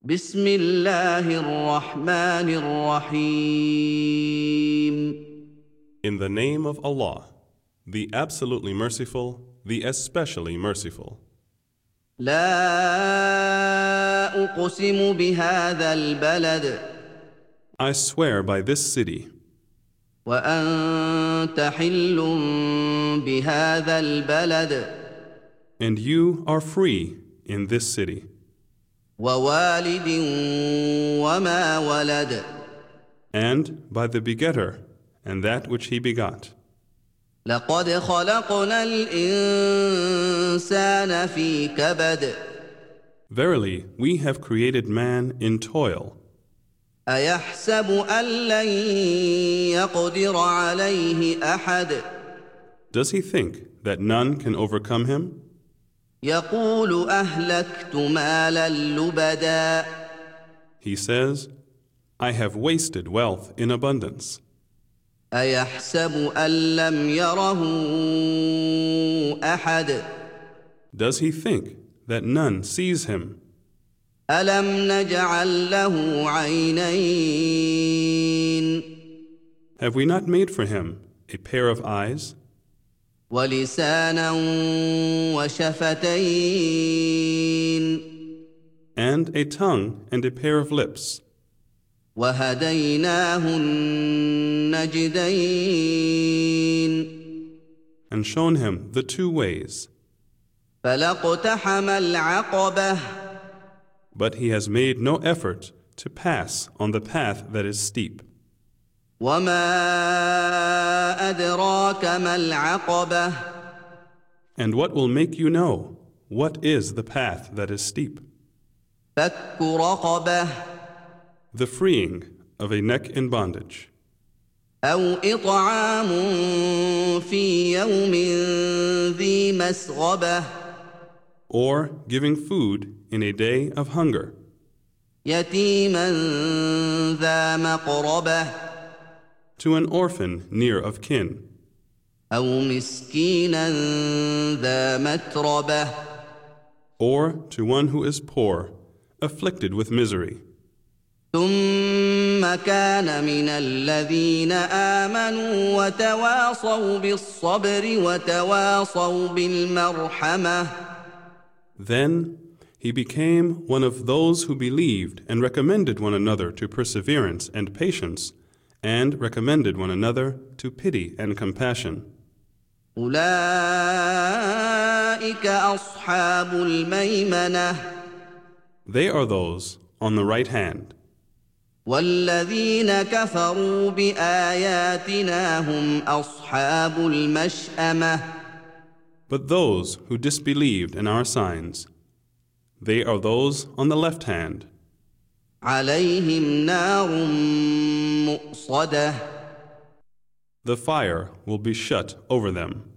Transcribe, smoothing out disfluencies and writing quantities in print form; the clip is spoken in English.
بسم الله الرحمن الرحيم. In the name of Allah, the absolutely merciful, the especially merciful. لا أقسم بهذا البلد I swear by this city, وأنت حل بهذا البلد and you are free in this city, ووالد وما ولد and by the begetter and that which he begot. لقد خلقنا الإنسان في كبد Verily, we have created man in toil. أيحسب أن لن يقدر عليه أحد Does he think that none can overcome him? يقول أهلكت مالا لبدا He says, I have wasted wealth in abundance. أيحسب أن لم يره أحد Does he think that none sees him? ألم نجعل له عينين Have we not made for him a pair of eyes, ولسانا وشفتين and a tongue and a pair of lips, وهديناه النجدين and shown him the two ways? فلاقتحم العقبة But he has made no effort to pass on the path that is steep. وما أدراك ما العقبة And what will make you know what is the path that is steep? فك رقبة The freeing of a neck in bondage, أو إطعام في يوم ذي مسغبة or giving food in a day of hunger, يتيما ذا مقربة to an orphan near of kin, أو مسكينا ذا متربة or to one who is poor, afflicted with misery. ثم كان من الذين آمنوا وتواصوا بالصبر وتواصوا بالمرحمة Then he became one of those who believed and recommended one another to perseverance and patience, and recommended one another to pity and compassion. أولئك أصحاب الميمنة They are those on the right hand, والذين كفروا بآياتنا هم أصحاب المشأمة but those who disbelieved in our signs, they are those on the left hand. عليهم نار مؤصدة The fire will be shut over them.